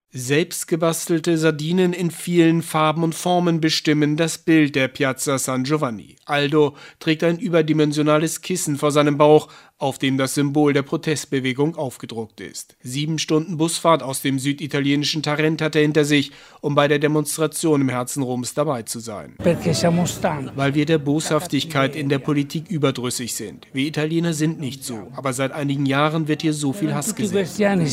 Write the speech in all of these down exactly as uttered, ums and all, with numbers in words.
Selbstgebastelte Sardinen in vielen Farben und Formen bestimmen das Bild der Piazza San Giovanni. Aldo trägt ein überdimensionales Kissen vor seinem Bauch, auf dem das Symbol der Protestbewegung aufgedruckt ist. Sieben Stunden Busfahrt aus dem süditalienischen Tarent hat er hinter sich, um bei der Demonstration im Herzen Roms dabei zu sein. Weil wir der Boshaftigkeit in der Politik überdrüssig sind. Wir Italiener sind nicht so, aber seit einigen Jahren wird hier so viel Hass gesät.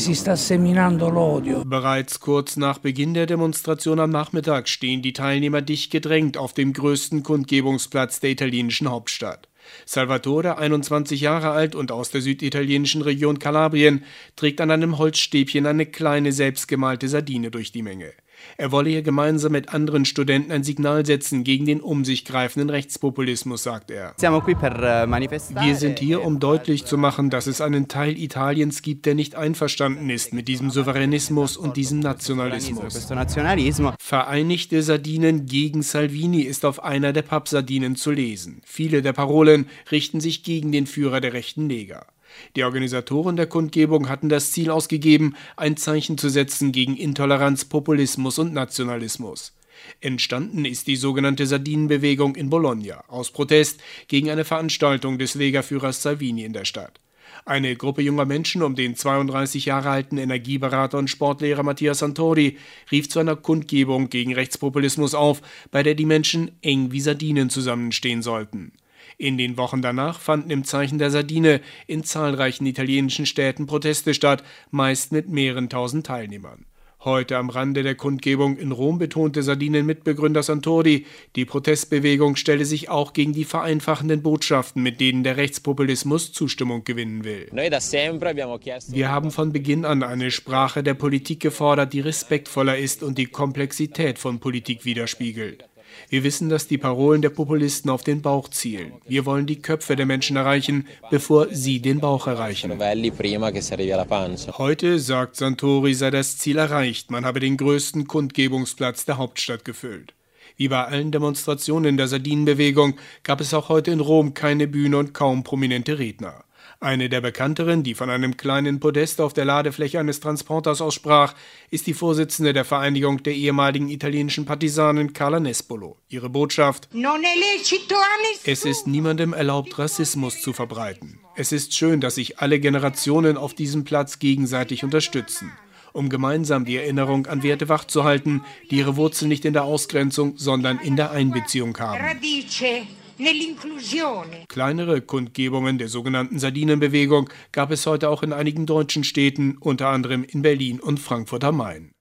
Bereits kurz nach Beginn der Demonstration am Nachmittag stehen die Teilnehmer dicht gedrängt auf dem größten Kundgebungsplatz der italienischen Hauptstadt. Salvatore, einundzwanzig Jahre alt und aus der süditalienischen Region Kalabrien, trägt an einem Holzstäbchen eine kleine selbstgemalte Sardine durch die Menge. Er wolle hier gemeinsam mit anderen Studenten ein Signal setzen gegen den um sich greifenden Rechtspopulismus, sagt er. Wir sind hier, um deutlich zu machen, dass es einen Teil Italiens gibt, der nicht einverstanden ist mit diesem Souveränismus und diesem Nationalismus. Vereinigte Sardinen gegen Salvini ist auf einer der Pappsardinen zu lesen. Viele der Parolen richten sich gegen den Führer der rechten Lega. Die Organisatoren der Kundgebung hatten das Ziel ausgegeben, ein Zeichen zu setzen gegen Intoleranz, Populismus und Nationalismus. Entstanden ist die sogenannte Sardinenbewegung in Bologna aus Protest gegen eine Veranstaltung des Lega-Führers Salvini in der Stadt. Eine Gruppe junger Menschen um den zweiunddreißig Jahre alten Energieberater und Sportlehrer Mattia Santori rief zu einer Kundgebung gegen Rechtspopulismus auf, bei der die Menschen eng wie Sardinen zusammenstehen sollten. In den Wochen danach fanden im Zeichen der Sardine in zahlreichen italienischen Städten Proteste statt, meist mit mehreren tausend Teilnehmern. Heute am Rande der Kundgebung in Rom betonte Sardinen-Mitbegründer Santori, die Protestbewegung stelle sich auch gegen die vereinfachenden Botschaften, mit denen der Rechtspopulismus Zustimmung gewinnen will. Wir haben von Beginn an eine Sprache der Politik gefordert, die respektvoller ist und die Komplexität von Politik widerspiegelt. Wir wissen, dass die Parolen der Populisten auf den Bauch zielen. Wir wollen die Köpfe der Menschen erreichen, bevor sie den Bauch erreichen. Heute, sagt Santori, sei das Ziel erreicht. Man habe den größten Kundgebungsplatz der Hauptstadt gefüllt. Wie bei allen Demonstrationen der Sardinenbewegung gab es auch heute in Rom keine Bühne und kaum prominente Redner. Eine der bekannteren, die von einem kleinen Podest auf der Ladefläche eines Transporters aus sprach, ist die Vorsitzende der Vereinigung der ehemaligen italienischen Partisanen Carla Nespolo. Ihre Botschaft: Es ist niemandem erlaubt, Rassismus zu verbreiten. Es ist schön, dass sich alle Generationen auf diesem Platz gegenseitig unterstützen, um gemeinsam die Erinnerung an Werte wachzuhalten, die ihre Wurzeln nicht in der Ausgrenzung, sondern in der Einbeziehung haben. Kleinere Kundgebungen der sogenannten Sardinenbewegung gab es heute auch in einigen deutschen Städten, unter anderem in Berlin und Frankfurt am Main.